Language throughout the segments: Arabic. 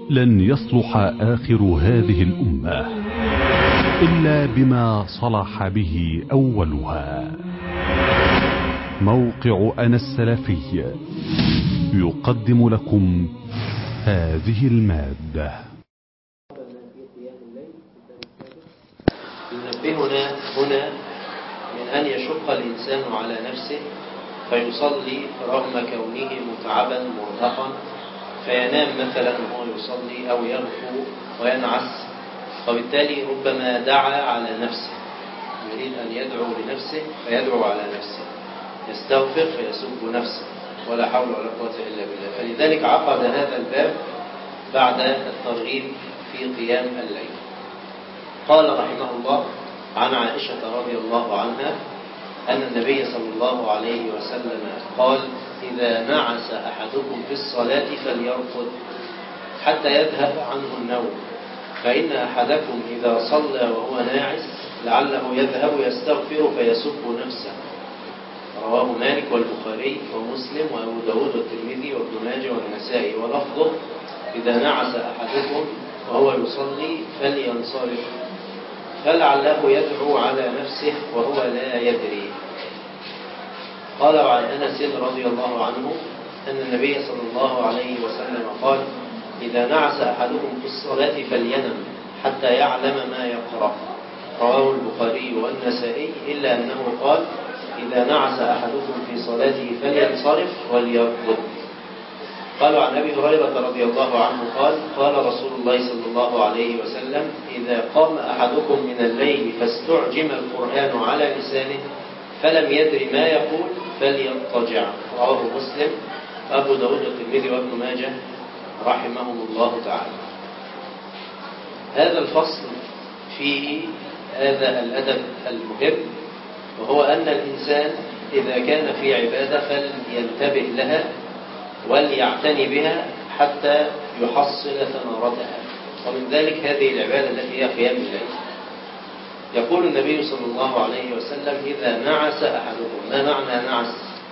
لن يصلح آخر هذه الأمة إلا بما صلح به أولها. موقع أنا السلفي يقدم لكم هذه المادة. ينبهنا هنا من أن يشق الإنسان على نفسه فيصلي رغم كونه متعبا مرهقا، فينام مثلا وهو يصلي أو يغفو وينعس، وبالتالي ربما دعا على نفسه، يريد أن يدعو لنفسه فيدعو على نفسه، يستغفر فيسب نفسه، ولا حول ولا قوة إلا بالله. فلذلك عقد هذا الباب بعد الترغيب في قيام الليل. قال رحمه الله عن عائشة رضي الله عنها أن النبي صلى الله عليه وسلم قال: إذا نعس أحدكم في الصلاة فليرقد حتى يذهب عنه النوم، فإن أحدكم إذا صلى وهو ناعس لعله يذهب يستغفر فيسب نفسه. رواه مالك والبخاري ومسلم وأبو داود والترمذي وابن ماجه والنسائي، ولفظه: إذا نعس أحدكم وهو يصلي فلينصرف، فلعله يدعو على نفسه وهو لا يدري. قال عن أنس رضي الله عنه أن النبي صلى الله عليه وسلم قال: إذا نعس أحدكم في الصلاة فلينم حتى يعلم ما يقرأ. رواه البخاري والنسائي، إلا أنه قال: إذا نعس أحدكم في صلاته فلينصرف وليرقد. قالوا عن أبي هريرة رضي الله عنه قال: قال رسول الله صلى الله عليه وسلم: إذا قام أحدكم من الليل فاستعجم القرآن على لسانه فلم يدر ما يقول فليضطجع. رواه مسلم وأبو داود والترمذي وابن ماجه رحمهم الله تعالى. هذا الفصل فيه هذا الأدب المهم، وهو أن الإنسان إذا كان في عبادة فلينتبه لها وليعتني بها حتى يحصل ثمرتها، ومن ذلك هذه العبادة التي هي قيام الليل. يقول النبي صلى الله عليه وسلم: إذا نعس أحدكم. ما معنى نعس؟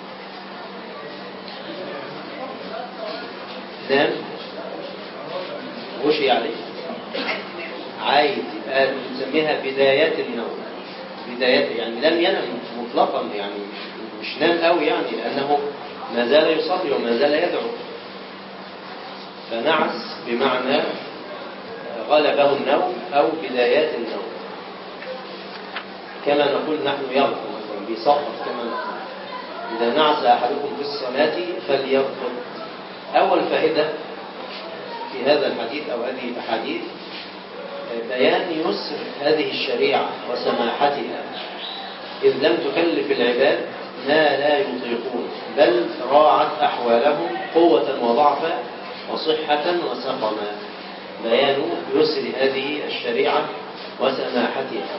نام، غشي عليه، عايد، يبقى نسميها بدايات النوم. بدايات يعني لم ينم مطلقا، يعني مش نام قوي يعني، لأنه ما زال يصلي وما زال يدعو. فنعس بمعنى غلبه النوم أو بدايات النوم، كما نقول نحن يغفو مثلا، بيسقط كما نقول. إذا نعس أحدكم في الصلاة فليرقد. أول فائدة في هذا الحديث أو هذه الأحاديث بيان يسر هذه الشريعة وسماحتها، إذ لم تكلف العباد ما لا يطيقون، بل راعت أحوالهم قوة وضعفا وصحة وسقما. بيان يسر هذه الشريعة وسماحتها،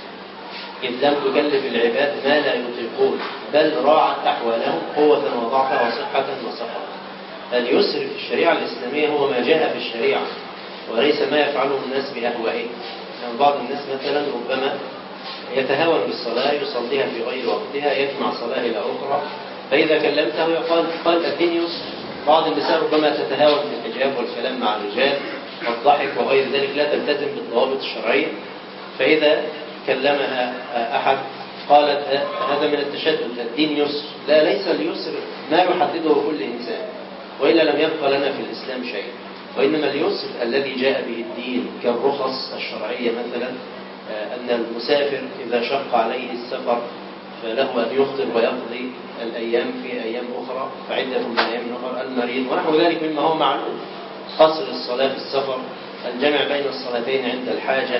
إذ لم تكلف العباد ما لا يطيقون، بل راعت أحوالهم قوة وضعفا وصحة وسقما. اليسر في الشريعة الإسلامية هو ما جاء في الشريعة، وليس ما يفعله الناس بأهوائهم. يعني بعض الناس مثلا ربما يتهاون بالصلاة، يصليها في غير وقتها، يجمع صلاة إلى أخرى، فإذا كلمته قال الدين يسر. بعض النساء ربما تتهاون في الحجاب والكلام مع الرجال والضحك وغير ذلك، لا تلتزم بالضوابط الشرعية، فإذا كلمها أحد قالت هذا من التشدد، الدين يسر. لا، ليس اليسر ما يحدده كل إنسان، وإلا لم يبقى لنا في الإسلام شيء. وإنما اليسر الذي جاء به الدين كالرخص الشرعية، مثلا أن المسافر إذا شق عليه السفر فله أن يفطر ويقضي الأيام في أيام أخرى، فعدة من أيام أخرى. المريض ونحو ذلك مما هو معلوم، قصر الصلاة في السفر، الجمع بين الصلاتين عند الحاجة.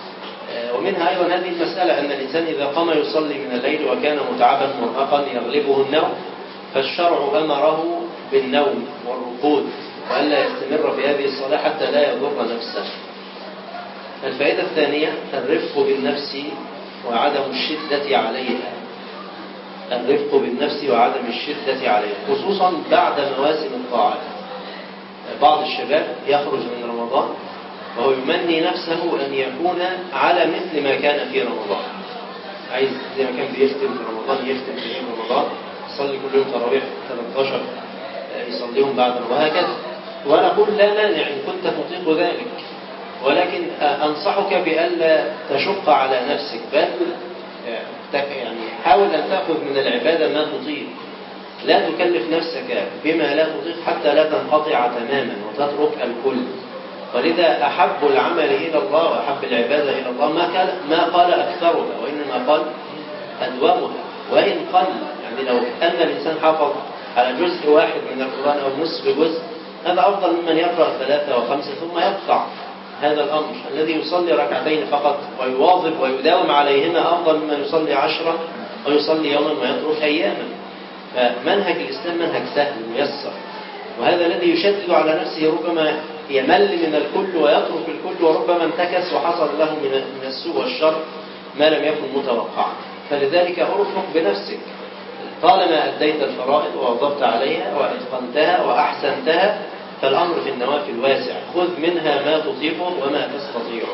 ومنها أيضا هذه المسألة أن الإنسان إذا قام يصلي من الليل وكان متعبا مرهقا يغلبه النوم، فالشرع أمره بالنوم والركود، وألا يستمر في هذه الصلاة حتى لا يضر نفسه. الفائدة الثانية الرفق بالنفس وعدم الشدة عليها. الرفق بالنفس وعدم الشدة عليها، خصوصا بعد مواسم الطاعات. بعض الشباب يخرج من رمضان وهو يمني نفسه أن يكون على مثل ما كان في رمضان، عايز زي ما كان بيختم في رمضان يختم في رمضان، يصلي كل يوم تراويح 13 يصليهم بعد وهكذا. ونقول لا مانع إن كنت تطيق ذلك، ولكن أنصحك بألا تشق على نفسك، بل يعني حاول أن تأخذ من العبادة ما تطيق. لا تكلف نفسك بما لا تطيق حتى لا تنقطع تماما وتترك الكل. ولذا أحب العمل إلى الله وأحب العبادة إلى الله ما قال أكثرها، وإنما قال أدومها وإن قل. يعني لو أن الإنسان حافظ على جزء واحد من القرآن أو نصف جزء، هذا أفضل ممن يقرأ 3 و5 ثم يقطع. هذا الأمر الذي يصلي ركعتين فقط ويواظب ويداوم عليهما أفضل ممن يصلي 10 ويصلي يوما ويترك أياما. فمنهج الإسلام منهج سهل ميسر، وهذا الذي يشدد على نفسه ربما يمل من الكل ويترك الكل، وربما انتكس وحصل له من السوء والشر ما لم يكن متوقعا. فلذلك أرفق بنفسك، طالما أديت الفرائض ووظبت عليها وأتقنتها وأحسنتها، فالأمر في النوافل واسع، خذ منها ما تطيقه وما تستطيعه.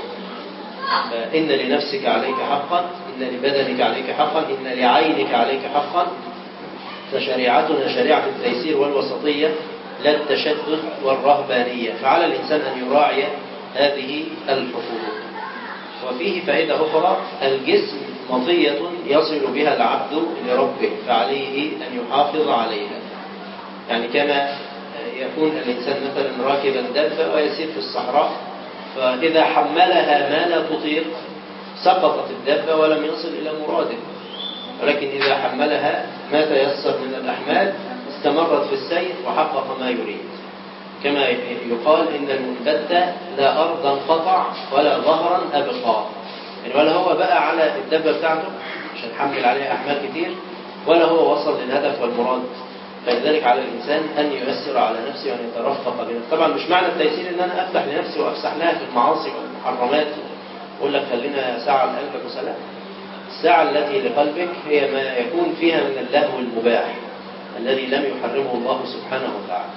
إن لنفسك عليك حقا، إن لبدنك عليك حقا، إن لعينك عليك حقا. فشريعتنا شريعة التيسير والوسطية لا التشدد والرهبانية، فعلى الإنسان أن يراعي هذه الحقوق. وفيه فائدة أخرى: الجسم مطية يصل بها العبد لربه، فعليه أن يحافظ عليها. يعني كما يكون الإنسان مثلا راكبا دابة ويسير في الصحراء، فإذا حملها ما لا تطيق سقطت الدابة ولم يصل إلى مراده، ولكن إذا حملها ما تيسر من الأحمال استمرت في السير وحقق ما يريد. كما يقال: إن المنبت لا أرضا قطع ولا ظهرا أبقى. يعني ولا هو بقى على الدابة بتاعته عشان حمل عليها أحمال كتير، ولا هو وصل للهدف والمراد. فلذلك على الإنسان أن ييسر على نفسه وأن يترفق بنفسه. طبعا مش معنى التيسير إن أنا أفتح لنفسي وأفسح لها في المعاصي والمحرمات وأقول لك خلينا ساعة لقلبك وسلام. الساعة التي لقلبك هي ما يكون فيها من اللهو المباح الذي لم يحرمه الله سبحانه وتعالى.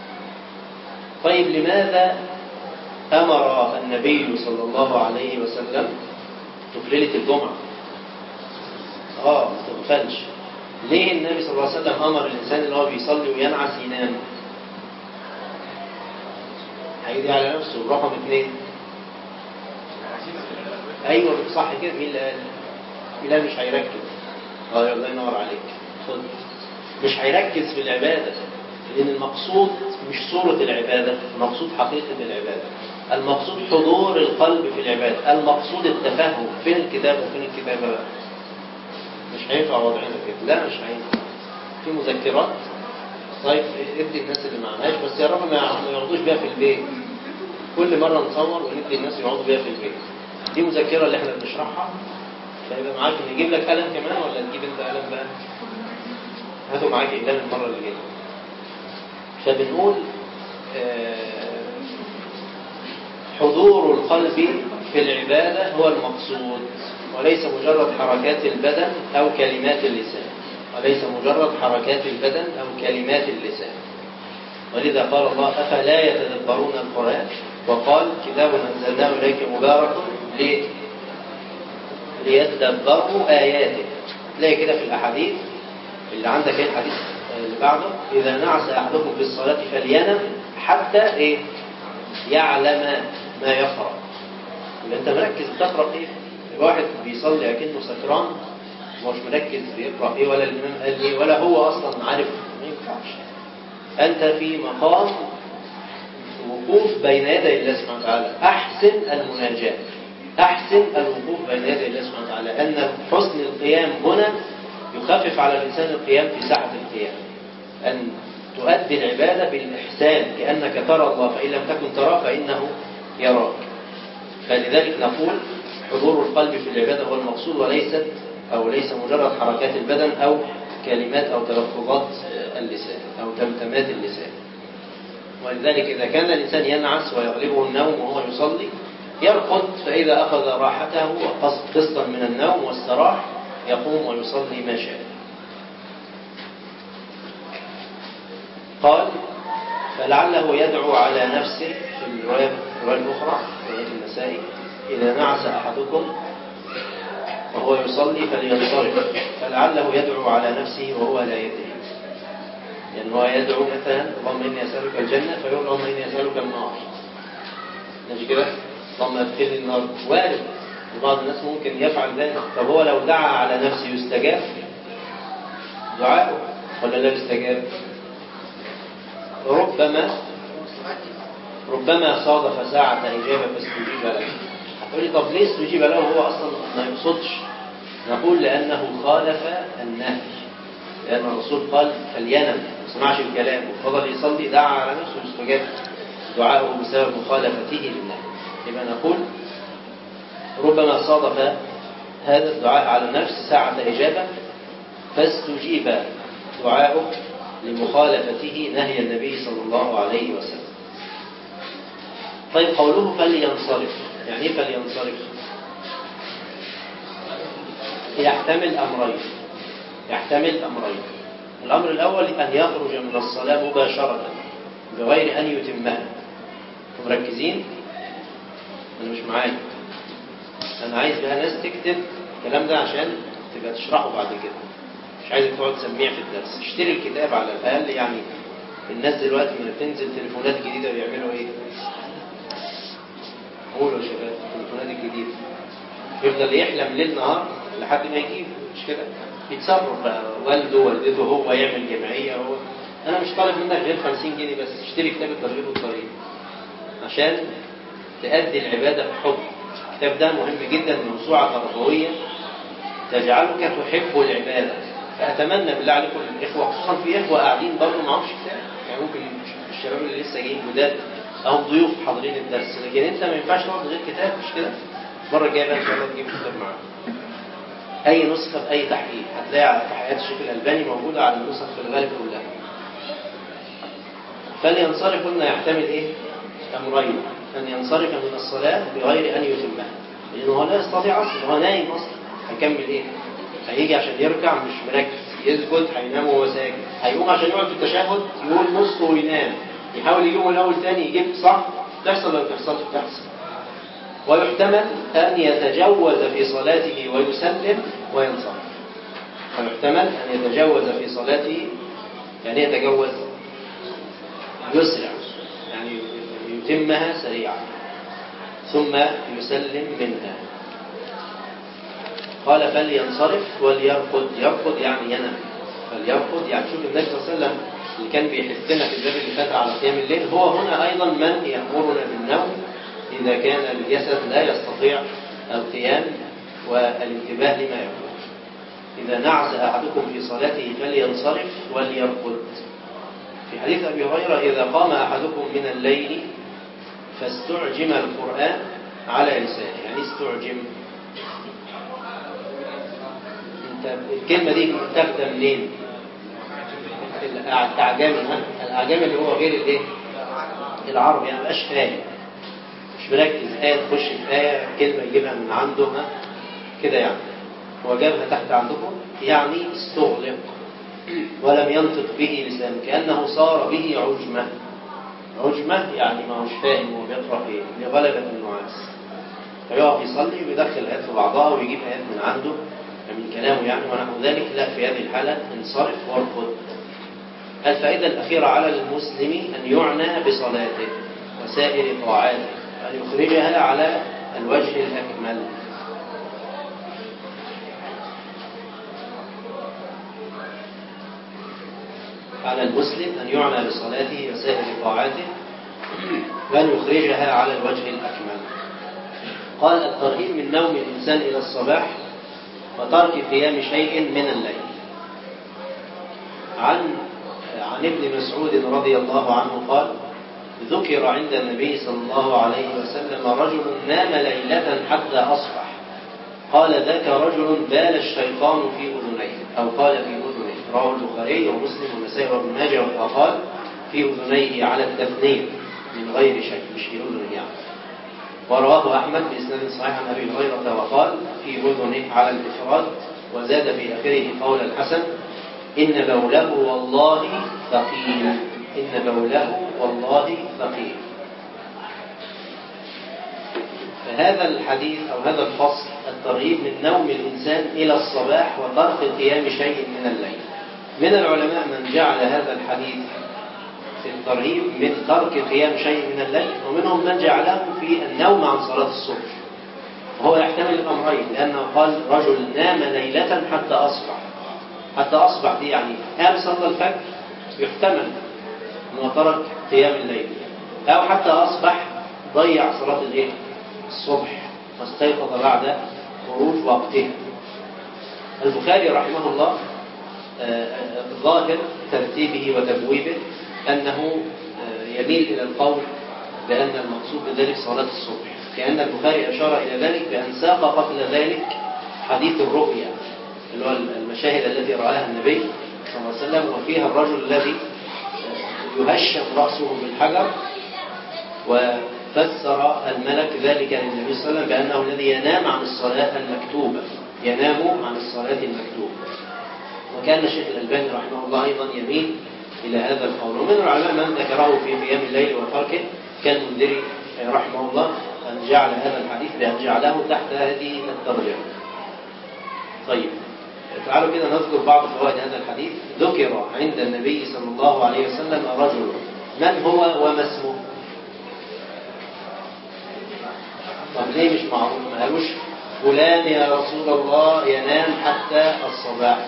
طيب، لماذا أمر النبي صلى الله عليه وسلم في ليلة الجمعة؟ ما تغفلش. ليه النبي صلى الله عليه وسلم أمر الإنسان اللي هو بيصلي وينعس ينام؟ هيدي على نفسه. رقم 2، أيوة صح كده. مين اللي قال؟ لا مش هيركز. الله ينور عليك. خد. مش هيركز في العبادة، لأن المقصود مش صورة العبادة، المقصود حقيقة العبادة، المقصود حضور القلب في العبادة، المقصود التفهم. فين الكتاب وفين الكتابة بقى؟ مش هينفع وضعنا كده. لا مش هينفع. في مذكرات، طيب ادي الناس اللي معهاش، بس يا رب ما يقعدوش بيها في البيت. كل مرة نصور وندي الناس يقعدوا بيها في البيت. دي مذكرة اللي احنا بنشرحها. فيبقى معاك نجيب لك قلم كمان ولا تجيب انت قلم بقى؟ هاتوا معاك قلم المرة اللي جاية. فبنقول حضور القلب في العبادة هو المقصود، وليس مجرد حركات البدن أو كلمات اللسان، وليس مجرد حركات البدن أو كلمات اللسان. ولذا قال الله: أفلا يتدبرون القرآن؟ وقال: كتاب أنزلناه إليك مبارك ليتدبروا آياته. تلاقي كده في الأحاديث اللي عندك ايه الحديث اللي بعده: إذا نعس أحدكم في الصلاة فلينم حتى يعلم ما يقرأ. يبقى أنت مركز بتقرأ إيه؟ واحد بيصلي أكنه سكران مش مركز بيقرأ إيه، ولا الإمام قال إيه، ولا هو أصلا عارف. ما ينفعش. أنت في مقام وقوف بين يدي الله سبحانه وتعالى. أحسن المناجاة، أحسن الوقوف بين يدي الله سبحانه وتعالى. أن حسن القيام هنا يخفف على الإنسان القيام في ساعة القيام. أن تؤدي العبادة بالإحسان كأنك ترى الله، فإن لم تكن تراه فإنه يراك. فلذلك نقول حضور القلب في العبادة هو المقصود، وليس مجرد حركات البدن أو كلمات أو تلفظات اللسان أو تمتمات اللسان. ولذلك إذا كان الإنسان ينعس ويغلبه النوم وهو يصلي يرقد، فإذا أخذ راحته وقسطا من النوم واستراح يقوم ويصلي ما شاء. قال: فلعله يدعو على نفسه. في الرواية الأخرى رواية النسائي: إذا نعس أحدكم وهو يصلي فلينصرف، فلعله يدعو على نفسه وهو لا يدري. يعني هو يدعو مثلا اللهم إني أسألك الجنة فيقول اللهم إني أسألك النار، ماشي كده؟ اللهم ادخلني النار، وارد. وبعض الناس ممكن يفعل ذلك. طب هو لو دعا على نفسه يستجاب دعاءه ولا لا يستجاب؟ ربما صادف ساعة إجابة فاستجيب له. هتقولي طب ليه استجيب له وهو أصلا ما يقصدش؟ نقول لأنه خالف النهي، لأن الرسول قال فلينم، ما سمعش الكلام وفضل يصلي، دعا على نفسه يستجاب دعاءه بسبب مخالفته للنهي. يبقى نقول ربما صادف هذا الدعاء على النفس ساعة إجابة فاستجيب دعاؤه لمخالفته نهي النبي صلى الله عليه وسلم. طيب قوله فلينصرف، يعني ايه فلينصرف؟ يحتمل أمرين. الأمر الأول أن يخرج من الصلاة مباشرة بغير أن يتمها. مركزين؟ أنا مش معاك، أنا عايز بقى ناس تكتب الكلام ده عشان تبقى تشرحه بعد كده، مش عايزك تقعد تسميع في الدرس. اشتري الكتاب على الأقل. يعني الناس دلوقتي من بتنزل تليفونات جديدة بيعملوا إيه؟ قولوا يا شباب، التليفونات الجديدة يفضل يحلم ليل نهار لحد ما يجيب، مش كده؟ يتصرف بقى، والده والدته، هو يعمل جمعية. هو أنا مش طالب منك غير 50 جنيه بس، اشتري كتاب الترغيب والترهيب عشان تأدي العبادة بحب. الكتاب ده مهم جدا، موسوعة تربوية تجعلك تحب العبادة. فأتمنى بالله عليكم الإخوة، خصوصا في إخوة قاعدين برضه معهمش كتاب، يعني ممكن الشباب اللي لسه جايين جداد أو ضيوف حاضرين الدرس، لكن أنت ما ينفعش تقعد غير كتاب، مش كده؟ المرة الجاية بقى إن شاء الله تجيب كتاب معاك. أي نسخة بأي تحقيق هتلاقي على تحقيقات الشيخ الألباني موجودة على النسخ في الغالب كلها. فلينصرف قلنا يحتمل إيه؟ أمرين: أن ينصرف من الصلاة بغير أن يتمها، لأنه هو لا يستطيع أصلا، هو نايم أصلا، هيكمل إيه؟ هيجي عشان يركع مش مركز، يسجد هينام وهو ساجد، هيقوم عشان يقعد في التشهد يقول نص وينام، يحاول يجيبه الأول تاني يجيب صح، تحصل ولا تحصل؟ تحصل. ويحتمل أن يتجوز في صلاته ويسلم وينصرف. ويحتمل أن يتجوز في صلاته، يعني يتجوز يسرع، يعني يتمها سريعا ثم يسلم منها. قال فلينصرف وليرقد. يرقد يعني ينام. فليرقد يعني شوف النبي صلى الله عليه وسلم اللي كان بيحثنا في الباب اللي فات على قيام الليل، هو هنا أيضا من يأمرنا بالنوم إذا كان الجسد لا يستطيع القيام والانتباه لما يقول. إذا نعس أحدكم في صلاته فلينصرف وليرقد. في حديث أبي هريرة إذا قام أحدكم من الليل فاستعجم القرآن على لسانه. يعني استعجم، الكلمة دي متاخدة منين؟ الأعجام اللي هو غير الايه؟ العرب، يعني مبقاش فاهم، مش مركز، آية تخش في آية، كلمة يجيبها من عنده كده، يعني هو جابها تحت عندكم، يعني استغلق ولم ينطق به لسانه، كأنه صار به عجمة يعني ما هوش فاهم هو بيقرأ ايه، لغلبة النعاس، فيقف يصلي ويدخل آيات في بعضها ويجيب آيات من عنده من كلامه يعني ونحو ذلك. لا، في هذه الحالة انصرف وارقد. الفائدة الأخيرة على المسلم أن يعنى بصلاته وسائر طاعاته، أن يخرجها على الوجه الأكمل. على المسلم أن يعنى بصلاته وسائر طاعاته وأن يخرجها على الوجه الأكمل. قال الترهيب من نوم الإنسان إلى الصباح وترك قيام شيء من الليل. عن ابن مسعود رضي الله عنه قال ذكر عند النبي صلى الله عليه وسلم رجل نام ليلة حتى أصبح، قال ذاك رجل بال الشيطان في أذنيه، أو قال في أذنيه. رواه البخاري ومسلم والنسائي وابن ماجه، وقال في أذنيه على التثنية من غير شك، مش في أذنه يعني. ورواه أحمد بإسناد صحيح عن أبي هريرة وقال في أذنه على الإفراد، وزاد في آخره قول الحسن إن بوله والله ثقيل. إن بوله والله ثقيل. فهذا الحديث أو هذا الفصل الترغيب من نوم الإنسان إلى الصباح وترك قيام شيء من الليل. من العلماء من جعل هذا الحديث في الترهيب من ترك قيام شيء من الليل، ومنهم من جعله في النوم عن صلاة الصبح. وهو يحتمل الأمرين، لأنه قال رجل نام ليلة حتى أصبح. حتى أصبح دي يعني قام صلى الفجر، يحتمل أنه ترك قيام الليل، أو حتى أصبح ضيع صلاة الصبح واستيقظ بعد خروج وقته. البخاري رحمه الله ظاهر ترتيبه وتبويبه أنه يميل إلى القول بأن المقصود بذلك صلاة الصبح، كأن البخاري أشار إلى ذلك بأن ساق قبل ذلك حديث الرؤيا، اللي هو المشاهد التي رآها النبي صلى الله عليه وسلم، وفيها الرجل الذي يهشم رأسه بالحجر، وفسر الملك ذلك للنبي صلى الله عليه وسلم بأنه الذي ينام عن الصلاة المكتوبة، ينام عن الصلاة المكتوبة. وكان الشيخ الألباني رحمه الله أيضا يميل إلى هذا القول. ومن العلماء من ذكره في قيام الليل وتركه كالمنذري رحمه الله، أن جعل هذا الحديث بأن جعله تحت هذه الترجمة. طيب تعالوا كده نذكر بعض فوائد هذا الحديث. ذكر عند النبي صلى الله عليه وسلم رجل، من هو وما اسمه؟ طب ليه مش معروف؟ ما قالوش فلان يا رسول الله ينام حتى الصباح.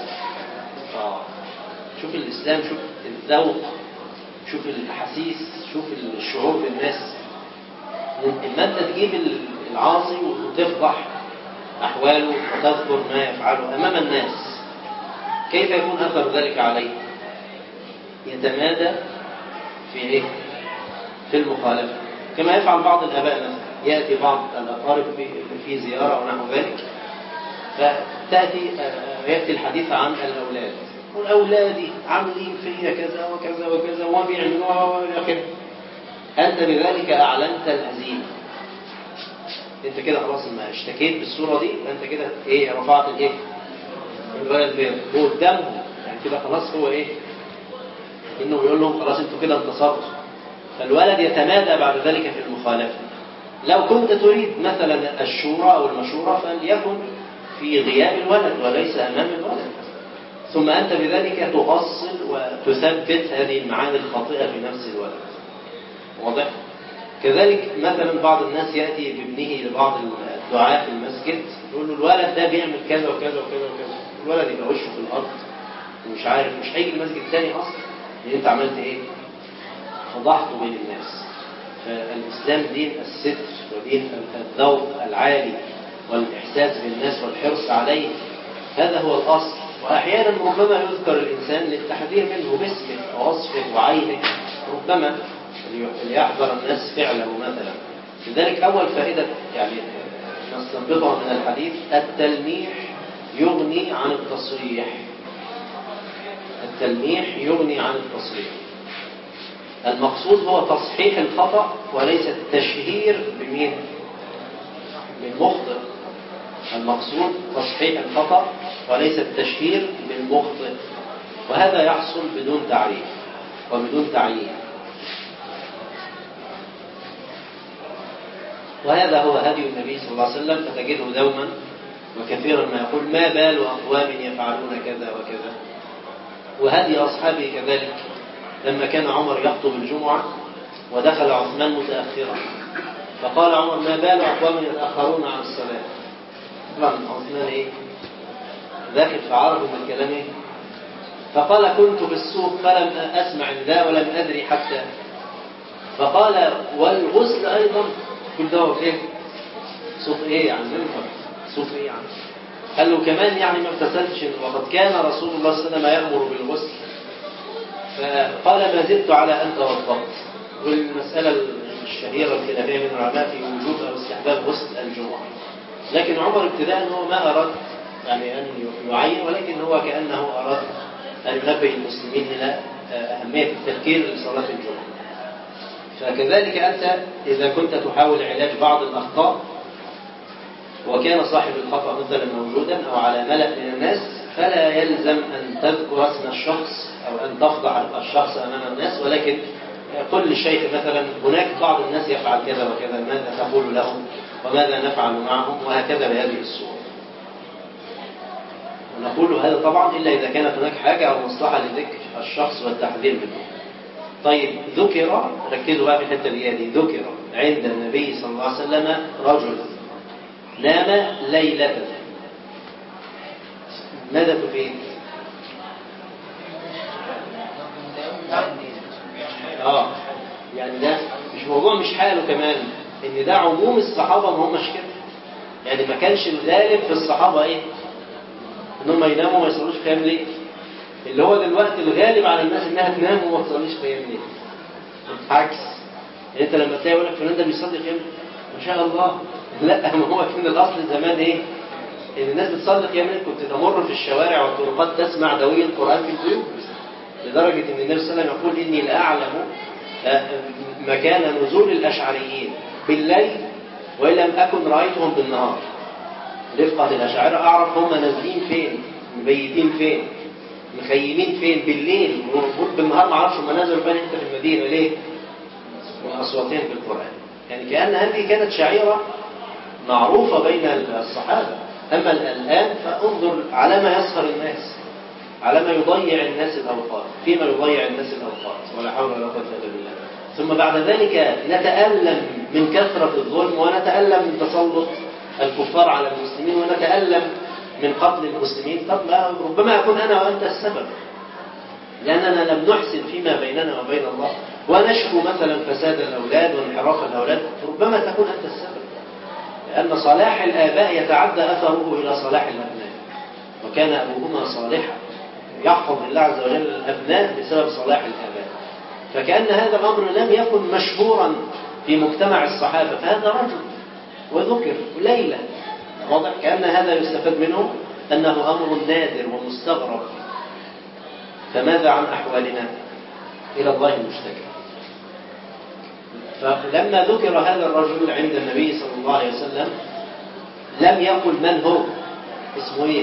شوف الإسلام، شوف الذوق، شوف الأحاسيس، شوف الشعور بالناس. إما أنت تجيب العاصي وتفضح أحواله وتذكر ما يفعله أمام الناس، كيف يكون أثر ذلك عليه؟ يتمادى في في المخالفة، كما يفعل بعض الآباء مثلا. يأتي بعض الأقارب في زيارة ونحو ذلك، يأتي الحديث عن الأولاد، والأولادي عاملين فيا كذا وكذا وكذا وما بيعملوها وإلى آخره. أنت بذلك أعلنت الهزيمة. أنت كده خلاص ما اشتكيت بالصورة دي، أنت كده رفعت الولد قدامهم، يعني كده خلاص هو إنه بيقول لهم خلاص أنتوا كده انتصرتوا. فالولد يتمادى بعد ذلك في المخالفة. لو كنت تريد مثلا الشورى أو المشورة فليكن في غياب الولد وليس أمام الولد، ثم أنت بذلك تؤصل وتثبت هذه المعاني الخاطئة في نفس الولد. واضح؟ كذلك مثلا بعض الناس يأتي بابنه لبعض الدعاة في المسجد، يقول له الولد ده بيعمل كذا وكذا وكذا وكذا، الولد يبقى وشه في الأرض ومش عارف، مش هيجي المسجد تاني أصلا، لأن أنت عملت فضحته بين الناس. فالإسلام دين الستر ودين الذوق العالي والإحساس بالناس والحرص عليه، هذا هو الأصل. وأحيانا ربما يذكر الإنسان للتحذير منه باسمه ووصفه وعينه، ربما ليحذر الناس فعله مثلا. لذلك أول فائدة يعني نستنبطها من الحديث: التلميح يغني عن التصريح. التلميح يغني عن التصريح. المقصود هو تصحيح الخطأ وليس التشهير بمين؟ بالمخطئ. المقصود تصحيح الخطأ وليس التشهير بالمخطئ، وهذا يحصل بدون تعريف وبدون تعيين. وهذا هو هدي النبي صلى الله عليه وسلم، فتجده دوما وكثيرا ما يقول: ما بال أقوام يفعلون كذا وكذا. وهدي أصحابه كذلك. لما كان عمر يخطب الجمعة ودخل عثمان متأخرا، فقال عمر: ما بال أقوام يتأخرون عن الصلاة. طبعا عثمان ذاكر فعرف من الكلام فقال: كنت بالسوق فلم أسمع ذا ولم أدري حتى. فقال: والغسل أيضا. كل ده صوت يعني منفر، صوت يعني. قال له كمان يعني ما اغتسلتش، وقد كان رسول الله صلى الله عليه وسلم يأمر بالغسل. فقال: ما زدت على أن توضأت. والمسألة الشهيرة الخلافية من العلماء في وجوب أو استحباب غسل الجمعة. لكن عمر ابتداء هو ما أراد يعني أن يعين، ولكن هو كأنه أراد أن ينبه المسلمين إلى أهمية التفكير لصلاة الجمعة. فكذلك أنت إذا كنت تحاول علاج بعض الأخطاء وكان صاحب الخطأ مثلا موجودا أو على ملأ من الناس، فلا يلزم أن تذكر اسم الشخص أو أن تفضح الشخص أمام الناس، ولكن قل للشيخ مثلا: هناك بعض الناس يفعل كذا وكذا، ماذا تقول لهم وماذا نفعل معهم، وهكذا بهذه الصورة. ونقول هذا طبعا إلا إذا كانت هناك حاجة أو مصلحة لذكر الشخص والتحذير منه. طيب ذكر، ركزوا بقى في الحتة دي، ذكر عند النبي صلى الله عليه وسلم رجل نام ليلة، ماذا تفيد؟ يعني ده مش موضوع، مش حاله كمان، ان ده عموم الصحابة ما همش كده. يعني ما كانش الغالب في الصحابة ايه؟ انهم يناموا وما يصلوش قيام ليل. اللي هو دلوقتي الغالب على الناس انها تنام وما تصليش قيام ليل. عكس، يعني انت لما تلاقي يقول لك فلان ده بيصلي قيام ما شاء الله، لا، ما هو كان الاصل زمان ايه؟ ان الناس بتصلي قيام ليل. كنت تمر في الشوارع والطرقات تسمع دوي القرآن في البيوت، لدرجة ان النبي صلى الله عليه وسلم يقول اني لاعلم مكان نزول الاشعريين بالليل وان لم اكن رايتهم بالنهار. رفقة الاشاعرة اعرف هم نازلين فين، مبيتين فين، مخيمين فين بالليل، ومفروض بالنهار ما اعرفش هم نزلوا فين في المدينة. ليه؟ من اصواتهم بالقرآن. يعني كأن هذه كانت شعيرة معروفة بين الصحابة. اما الان فانظر على ما يسهر الناس، على ما يضيع الناس الأوقات، فيما يضيع الناس الأوقات، ولا حول ولا قوة إلا بالله. ثم بعد ذلك نتألم من كثرة الظلم، ونتألم من تسلط الكفار على المسلمين، ونتألم من قتل المسلمين. طب ربما أكون أنا وأنت السبب، لأننا لم نحسن فيما بيننا وبين الله، ونشكو مثلا فساد الأولاد وانحراف الأولاد. ربما تكون أنت السبب، لأن صلاح الآباء يتعدى أثره إلى صلاح الأبناء، وكان أبوهما صالحا يحفظ الله عز وجل الأبناء بسبب صلاح الآباء. فكأن هذا الأمر لم يكن مشهورا في مجتمع الصحابة، فهذا رجل وذكر ليلة، واضح؟ كأن هذا يستفاد منه أنه أمر نادر ومستغرب. فماذا عن أحوالنا؟ إلى الله المشتكى. فلما ذكر هذا الرجل عند النبي صلى الله عليه وسلم لم يقل من هو، اسمه ايه،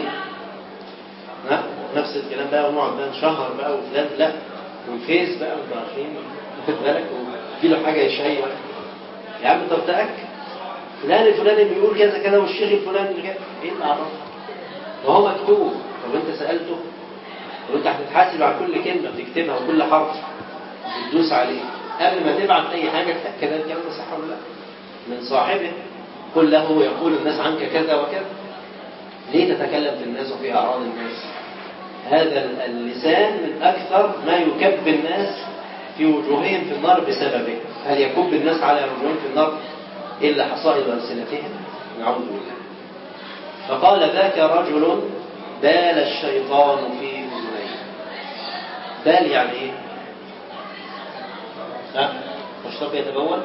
نفس الكلام بقى، ونقعد بقى نشهر بقى وفلان، لا، والفيس بقى انتوا عارفين، واخد بالك، وفي له حاجه يشيع يا عم. طب تاكد فلان الفلاني بيقول كذا كذا، والشيخ الفلاني اللي كذا، ايه اللي عرفه؟ وهو مكتوب. طب انت سالته؟ وانت هتتحاسب على كل كلمه بتكتبها وكل حرف بتدوس عليه قبل ما تبعت اي حاجه تاكد الكلام ده صح ولا لا من صاحبه. قل له يقول الناس عنك كذا وكذا. ليه تتكلم في الناس وفي اعراض الناس؟ هذا اللسان من أكثر ما يكب الناس في وجوههم في النار بسببه. هل يكب الناس على وجوههم في النار إلا حصائد ألسنتهم؟ نعوذ بالله. فقال ذاك رجل بال الشيطان في أذنيه. بال يعني إيه؟ مشتق يتبول،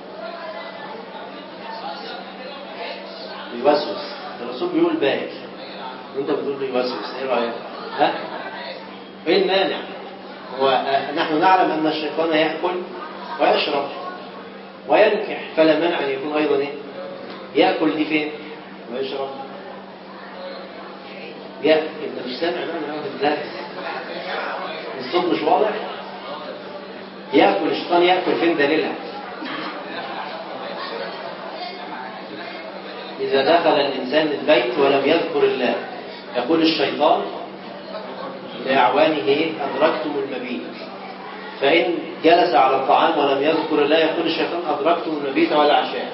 يوسوس. الرسول بيقول بال وانت بتقول له يوسوس، ايه رأيك؟ ايه المانع؟ نحن نعلم ان الشيطان يأكل ويشرب وينكح، فلا مانع ان يكون ايضا ايه؟ يأكل دي فين؟ ويشرب. انت مش سامع بقى؟ الصوت مش واضح؟ يأكل الشيطان، يأكل فين؟ دليلها إذا دخل الإنسان البيت ولم يذكر الله، يقول الشيطان لأعوانه أدركتم المبيت. فإن جلس على الطعام ولم يذكر الله، يقول الشيطان أدركتم المبيت والعشاء.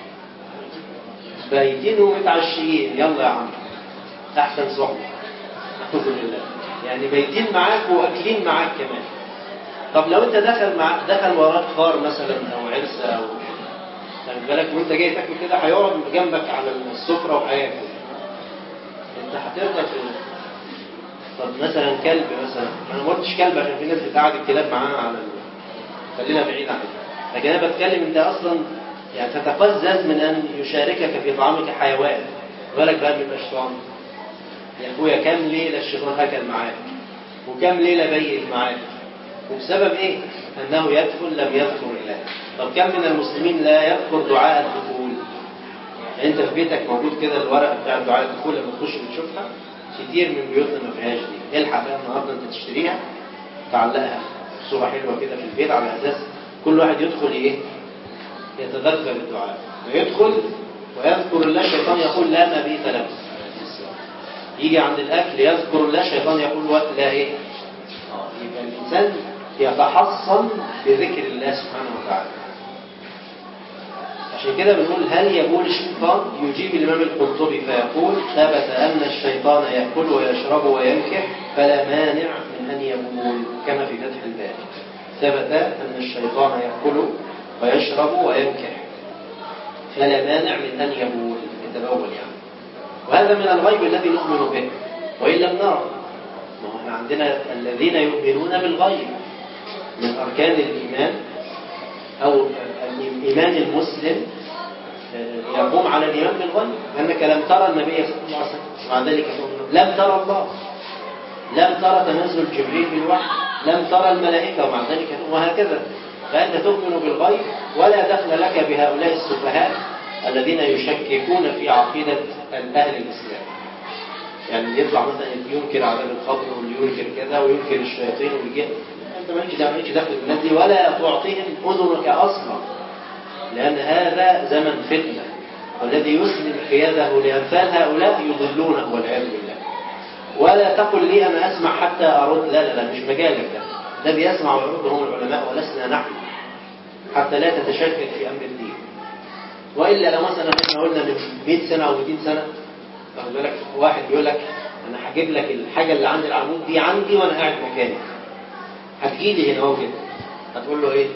بايتين ومتعشيين، يلا يا عم أحسن صحبة، أعوذ بالله. يعني بايتين معاك وأكلين معاك كمان. طب لو أنت دخل وراك فار مثلا أو عرس أو خلي بالك، وأنت جاي تاكل كده هيقعد جنبك على السفرة وهياكل، أنت هترضى طب مثلا كلب مثلا، انا ما قلتش كلب عشان في ناس بتقعد الكلاب معانا على خلينا بعيد عنه، لكن انا بتكلم انت اصلا يعني تتقزز من ان يشاركك في طعامك حيوان، بالك بقى بيبقى شيطان. يا اخويا كم ليله الشيطان اكل معاك، وكم ليله بيت معاك، وبسبب ايه؟ انه يدخل لم يذكر الله. طب كم من المسلمين لا يذكر دعاء الدخول؟ يعني انت في بيتك موجود كده الورقه بتاع دعاء الدخول، لما تخش بتشوفها. كتير من بيوتنا ما فيهاش دي. الحق بقى النهارده انت تشتريها تعلقها صوره حلوه كده في البيت، على اساس كل واحد يدخل ايه؟ يتذكر الدعاء، ويدخل ويذكر الله. الشيطان يقول لا مبيت له. يجي عند الأكل يذكر الله، الشيطان يقول وقت لا إيه؟ يبقى الإنسان يتحصن بذكر الله سبحانه وتعالى. عشان كده بنقول هل يبول الشيطان؟ يجيب الإمام القرطبي فيقول ثبت أن الشيطان يأكل ويشرب وينكح فلا مانع من أن يبول، كما في فتح الباري. ثبت أن الشيطان يأكل ويشرب وينكح فلا مانع من أن يبول، يتبول يعني. وهذا من الغيب الذي نؤمن به وإن لم نره. احنا عندنا الذين يؤمنون بالغيب من أركان الإيمان، أو الإيمان المسلم يقوم على الإيمان بالغيب، أنك لم ترى النبي صلى الله عليه وسلم، مع ذلك لم ترى الله، لم ترى تنزل جبريل بالوحي، لم ترى الملائكة، ومع ذلك وهكذا. فأنت تؤمن بالغيب ولا دخل لك بهؤلاء السفهاء الذين يشككون في عقيدة أهل الإسلام. يعني يطلع مثلا ينكر عذاب القبر واللي ينكر كذا وينكر الشياطين والجن، أنت مالكش دخل بالناس دي ولا تعطيهم أذنك أصلا، لأن هذا زمن فتنة، والذي يسلم قياده لأمثال هؤلاء يضلونه والعياذ بالله. ولا تقل لي أنا أسمع حتى أرد، لا مش مجالك ده بيسمع ويرد هم العلماء ولسنا نحن، حتى لا تتشكك في أمر الدين. وإلا لو مثلا احنا قلنا من 100 سنة أو 200 سنة، واخد بالك، واحد يقول لك أنا هجيب لك الحاجة اللي عند العمود دي عندي وأنا قاعد مكاني، هتجيلي هنا اهو كده، هتقول له إيه؟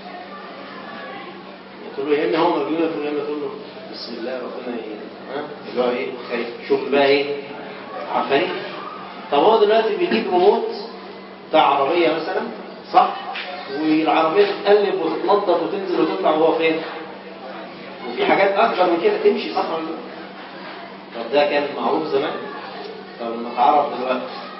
تقول له يا إما هو موجود، يا إما تقول له بسم الله ربنا اللي هو إيه؟ شغل بقى إيه؟ عفاريت. طب هو دلوقتي بيجيب ريموت بتاع عربية مثلا، صح؟ والعربية تتقلب وتتنطط وتنزل وتطلع وهو فين؟ وفي حاجات أكبر من كده تمشي، صح ولا لا؟ طب ده كان معروف زمان؟ طب لما تعرف دلوقتي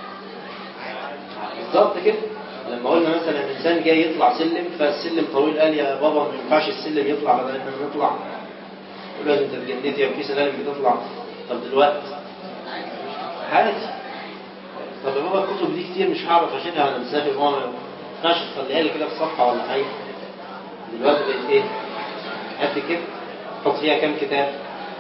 بالظبط كده. لما قلنا مثلا إنسان جاي يطلع سلم، فالسلم طويل، قال يا بابا ما ينفعش السلم يطلع بدل احنا نطلع، يقول له انت اتجننت يا في سلالم بتطلع. طب دلوقتي عادي. طب يا بابا الكتب دي كتير مش هعرف اشيلها وانا مسافر، ما ينفعش تصليها لي كده في صفحه ولا حاجه. دلوقتي بقت ايه؟ قد كده، حط فيها كام كتاب؟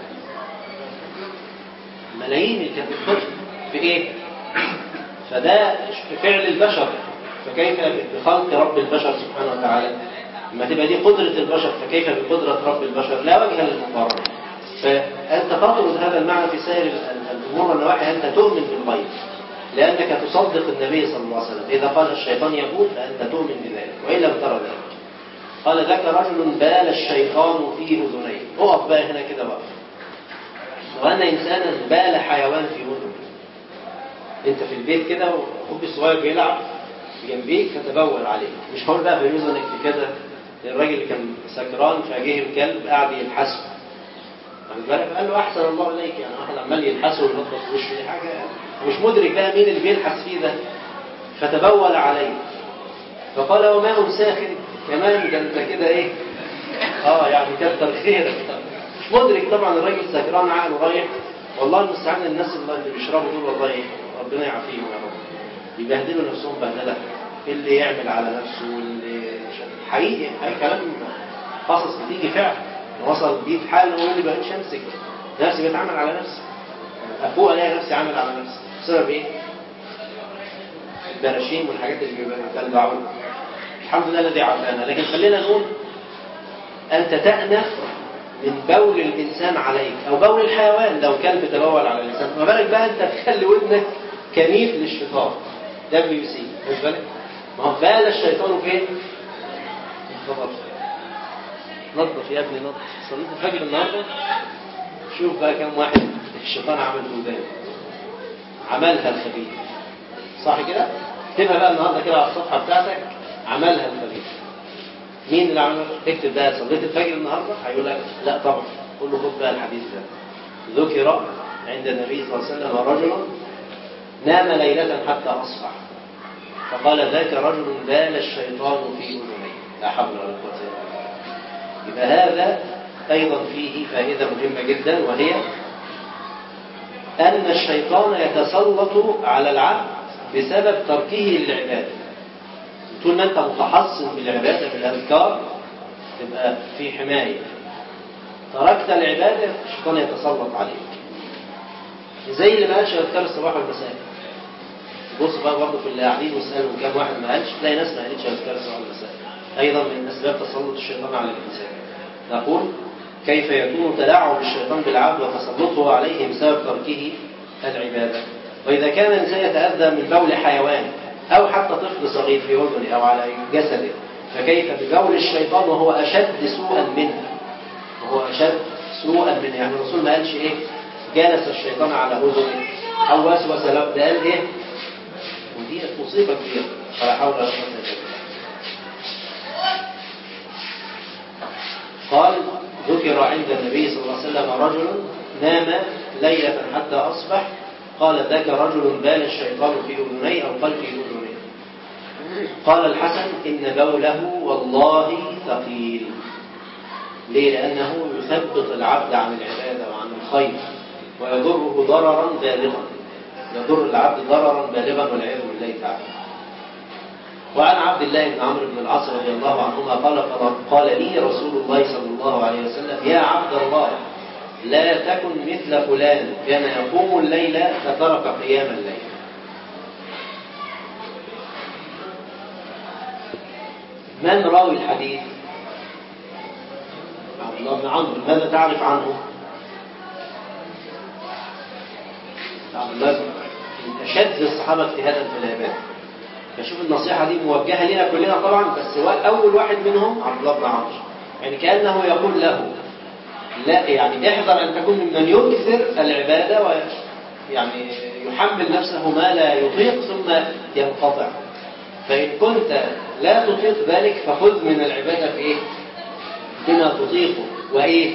ملايين الكتاب في ايه؟ فده فعل البشر، فكيف بخلق رب البشر سبحانه وتعالى؟ لما تبقى دي قدرة البشر فكيف بقدرة رب البشر؟ لا وجه للمقارنة. فأنت تطرد هذا المعنى في سائر الأمور والنواحي. أنت تؤمن بالغيب لأنك تصدق النبي صلى الله عليه وسلم، إذا قال الشيطان يقول فأنت تؤمن بذلك وإن لم ترى ذلك. قال ذاك رجل بال الشيطان في أذنيه. اقف بقى هنا كده بقى. وأن إنسانا بال حيوان في أذنه. أنت في البيت كده وأخوك الصغير بيلعب جنبيك فتبول عليه، مش هقول بقى في أذنك في كده. الراجل اللي كان سكران فجه الكلب قاعد يلحسه، قال له أحسن الله إليك، يعني واحد عمال يلحسه وينظف وشه، دي حاجة مش مدرك بقى مين اللي بيلحس فيه ده، فتبول عليه. فقال وماء ساخن كمان، ده انت كده ايه؟ يعني كتر خيرك. مش مدرك طبعا، الراجل سكران عقله رايح، والله المستعان. الناس اللي بيشربوا دول والله ربنا يعافيهم يا رب، يبهدلوا نفسهم بهدله، اللي يعمل على نفسه واللي حقيقي كلام قصص بتيجي فعلا. وصل بيه في حال هو اللي بقيتش امسك نفسي، بتعامل على نفسي، افوق الاقي نفسي عامل على نفسي. بسبب ايه؟ البراشيم والحاجات اللي بيبلعوها. الحمد لله الذي عافانا. لكن خلينا نقول انت تأنف من بول الانسان عليك او بول الحيوان لو كلب تبول على الانسان، ما بالك بقى انت تخلي ودنك كنيف للشيطان WC. مش بالك؟ ما هو بال الشيطان فين؟ نظف يا ابني، نظف. صليت الفجر النهارده، شوف بقى كم واحد الشيطان عمل ودان، عملها الخبيث، صح كده؟ اكتبها بقى النهارده كده على الصفحه بتاعتك، عملها الخبيث. مين اللي عملها؟ اكتب بقى صليت الفجر النهارده، هيقول لك لا طبعا. قول له خد بقى الحديث ده، ذكر عند النبي صلى الله عليه وسلم رجل نام ليله حتى اصبح، فقال ذاك رجل بال الشيطان في اذنيه. لا حول ولا قوه الا بالله. يبقى هذا أيضا فيه فائدة مهمة جدا، وهي أن الشيطان يتسلط على العبد بسبب تركه للعبادة. طول ما أنت متحصن بالعبادة بالأذكار تبقى في حماية. تركت العبادة الشيطان يتسلط عليك. زي اللي ما قالش أذكار الصباح والمساء. بص بقى برضه في اللي قاعدين واسألهم كام واحد ما قالش، تلاقي ناس ما قالتش أذكار الصباح والمساء، أيضا من أسباب تسلط الشيطان على الإنسان. نقول كيف يكون تلاعب الشيطان بالعبد وتسلطه عليه بسبب تركه العبادة؟ وإذا كان الإنسان يتأذى من بول حيوان أو حتى طفل صغير في أذنه أو على جسده، فكيف ببول الشيطان وهو أشد سوءا منه؟ يعني الرسول ما قالش إيه جالس الشيطان على أذنه أو وسوس له، ده قال إيه؟ ودي مصيبة كبيرة، فلا حول ولا قوة إلا بالله. قال ذكر عند النبي صلى الله عليه وسلم رجل نام ليلة حتى أصبح، قال ذاك رجل بال الشيطان في أذنيه أو قلب في أذنيه. قال الحسن إن بوله والله ثقيل. ليه؟ لأنه يثبط العبد عن العبادة وعن الخير ويضره ضررا بالغا، يضر العبد ضررا بالغا والعياذ بالله تعالى. وعن عبد الله بن عمرو بن العاص رضي الله عنهما قال لي رسول الله صلى الله عليه وسلم يا عبد الله لا تكن مثل فلان كان يقوم الليل فترك قيام الليل. من راوي الحديث؟ عبد الله بن عمرو. ماذا تعرف عنه؟ عبد الله من أشد الصحابة اجتهادا في العبادة. فشوف النصيحة دي موجهة لنا كلنا طبعا، بس أول واحد منهم عبد الله بن عمرو، يعني كأنه يقول له لا، يعني احذر أن تكون ممن يكثر العبادة ويعني يحمل نفسه ما لا يطيق ثم ينقطع. فإن كنت لا تطيق ذلك فخذ من العبادة في إيه؟ بما تطيقه وإيه؟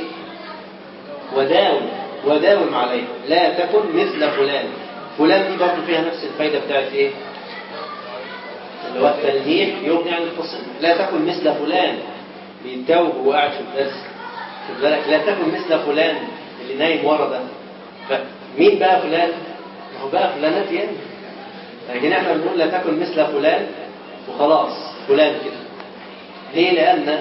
وداوم عليه. لا تكن مثل فلان دي برضه فيها نفس الفايدة بتاعت إيه؟ اللي هو التلميح يغني عن التصريح. لا تكن مثل فلان بيتوب وقاعد في الدرس، خد بالك، لا تكن مثل فلان اللي نايم ورا ده. فمين بقى فلان؟ ما هو بقى فلانات يعني، لكن احنا بنقول لا تكن مثل فلان وخلاص فلان كده. ليه؟ لأن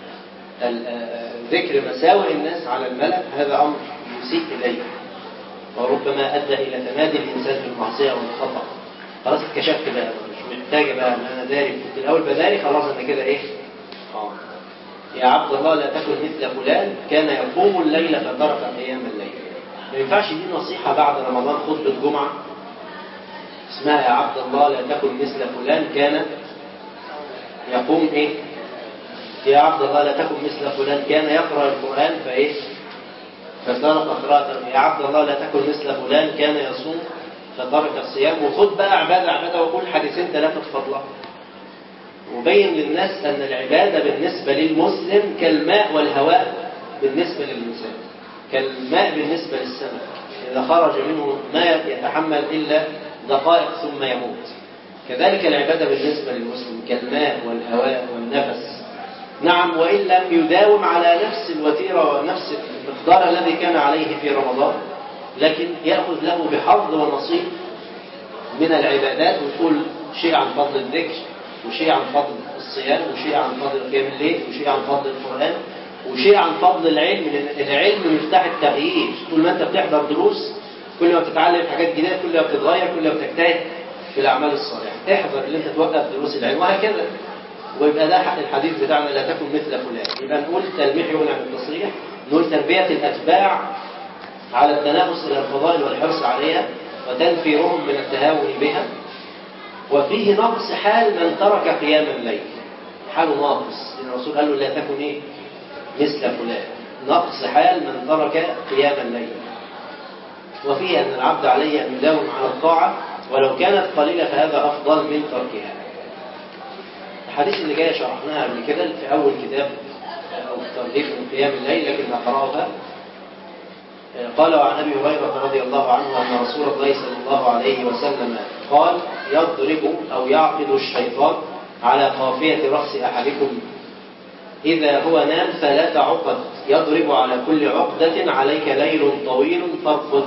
ذكر مساوئ الناس على الملأ هذا أمر يسيء إليه وربما أدى إلى تمادي الإنسان في المعصية والخطأ. خلاص اتكشفت بقى، مش محتاجة بقى أن أنا داري، كنت الأول بداري خلاص أنا كده إيه؟ يا عبد الله لا تكن مثل فلان كان يقوم الليل فترك قيام الليل. ما ينفعش دي نصيحة بعد رمضان خطبة جمعة اسمها يا عبد الله لا تكن مثل فلان كان يقوم إيه؟ يا عبد الله لا تكن مثل فلان كان يقرأ القرآن فإيه؟ فترك قراءته. يا عبد الله لا تكن مثل فلان كان يصوم فترك الصيام. وخد بقى عبادة وقول حديثين ثلاثة فضلها، وبين للناس أن العبادة بالنسبة للمسلم كالماء والهواء بالنسبة للإنسان، كالماء بالنسبة للسمك إذا خرج منه ما يتحمل إلا دقائق ثم يموت. كذلك العبادة بالنسبة للمسلم كالماء والهواء والنفس. نعم، وإن لم يداوم على نفس الوتيرة ونفس المقدار الذي كان عليه في رمضان، لكن يأخذ له بحظ ونصيب من العبادات، وتقول شيء عن فضل الذكر، وشيء عن فضل الصيام، وشيء عن فضل قيام الليل، وشيء عن فضل القرآن، وشيء عن فضل العلم. العلم مفتاح التغيير. طول ما أنت بتحضر دروس كل ما بتتعلم حاجات جديدة، كل ما بتتغير، كل ما بتجتهد في الأعمال الصالحة. احذر اللي أنت توقف دروس العلم وهكذا. ويبقى ده الحديث بتاعنا لا تكن مثل فلان. يبقى نقول تلميح يغني عن التصريح، نقول تربية الأتباع على التنافس إلى الفضائل والحرص عليها وتنفيرهم من التهاون بها. وفيه نقص حال من ترك قيام الليل، حاله ناقص، لأن الرسول قال له لا تكن إيه؟ مثل فلان. نقص حال من ترك قيام الليل. وفيه أن العبد عليه أن يداوم على الطاعة ولو كانت قليلة، فهذا أفضل من تركها. الحديث اللي جاي شرحناها قبل كده في أول كتاب أو ترغيب من قيام الليل لكن نقرأها. قال وعن أبي هريرة رضي الله عنه أن رسول الله صلى الله عليه وسلم قال يضرب أو يعقد الشيطان على قافية رأس أحدكم إذا هو نام 3 عقد، يضرب على كل عقدة عليك ليل طويل فارقد،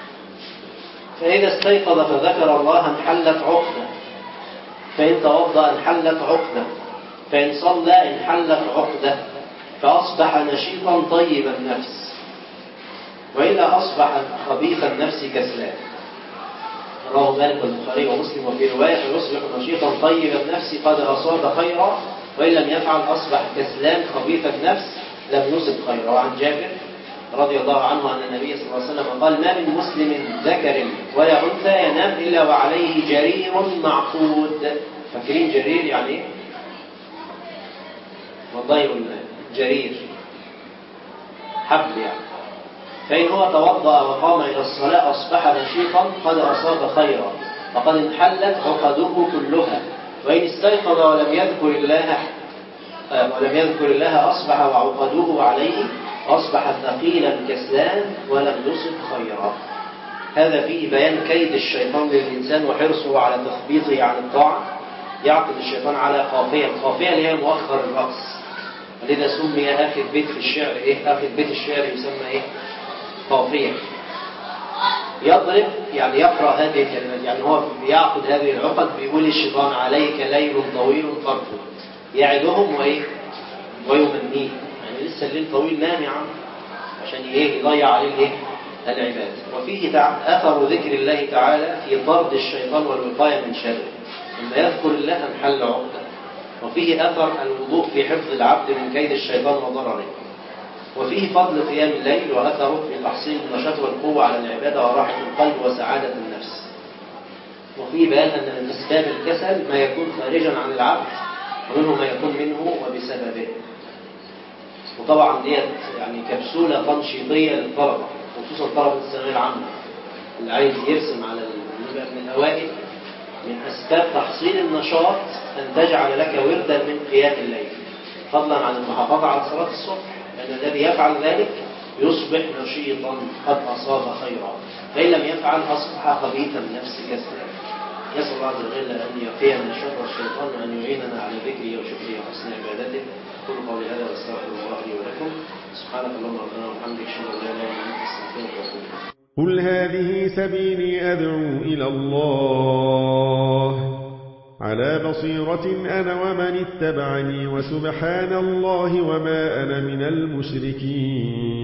فإذا استيقظ فذكر الله انحلت عقدة، فإن توضأ انحلت عقدة، فإن صلى انحلت عقدة، فأصبح نشيطا طيب النفس. وإلا أصبح خبيث النفس كسلان. رواه مالك والبخاري ومسلم. وفي رواية يصبح نشيطا طيب النفس قد أصاب خيرا، وإن لم يفعل أصبح كسلان خبيث النفس لم يصب خيرا. وعن جابر رضي الله عنه أن النبي صلى الله عليه وسلم قال: ما من مسلم ذكر ولا أنثى ينام إلا وعليه جرير معقود. فاكرين جرير يعني ايه؟ والله جرير حبل يعني. فإن هو توضأ وقام إلى الصلاة أصبح نشيطا قد أصاب خيرا وقد انحلت عقده كلها. وإن استيقظ ولم يذكر الله أصبح وعقده عليه أصبح ثقيلا كسلان ولم يصب خيرا. هذا فيه بيان كيد الشيطان للإنسان وحرصه على تثبيطه عن الطاعة. يعقد الشيطان على قافية، القافية اللي هي مؤخر الرأس، ولذا سمي آخر بيت في الشعر آخر بيت الشعر يسمى قافية. يضرب يعني يقرأ هذه الكلمات، يعني هو بيعقد هذه العقد، بيقول الشيطان: عليك ليل طويل فارقد. يعدهم ويمنيه، يعني لسه الليل طويل، نام يا عم، عشان يضيع عليه العباد. وفيه أثر ذكر الله تعالى في طرد الشيطان والوقاية من شره. لما يذكر الله انحل عقده. وفيه أثر الوضوء في حفظ العبد من كيد الشيطان وضرره. وفيه فضل قيام الليل وأثره في تحصيل النشاط والقوة على العبادة وراحة القلب وسعادة النفس. وفيه بيان أن من أسباب الكسل ما يكون خارجا عن العبد، ومنه ما يكون منه وبسببه. وطبعا ديت يعني كبسولة تنشيطية للطلبة، خصوصا طلبة الثانوية العامة اللي عايز يرسم على من الأوائل. من أسباب تحصيل النشاط أن تجعل لك وردا من قيام الليل، فضلا عن المحافظة على صلاة الصبح، لأن الذي يفعل ذلك يصبح نشيطا قد أصاب خيرا، فإن لم يفعل أصبح خبيث النفس كسلا. نسأل الله عز وجل أن يقينا من شر الشيطان وأن يعيننا على ذكره وشكره وحسن عبادته. أقول قولي هذا وأستغفر الله لي ولكم. سبحانك اللهم ربنا وبحمدك، أشهد أن لا إله إلا أنت، أستغفرك وأتوب إليك. قل هذه سبيلي أدعو إلى الله على بصيرة أنا ومن اتبعني، وسبحان الله وما أنا من المشركين.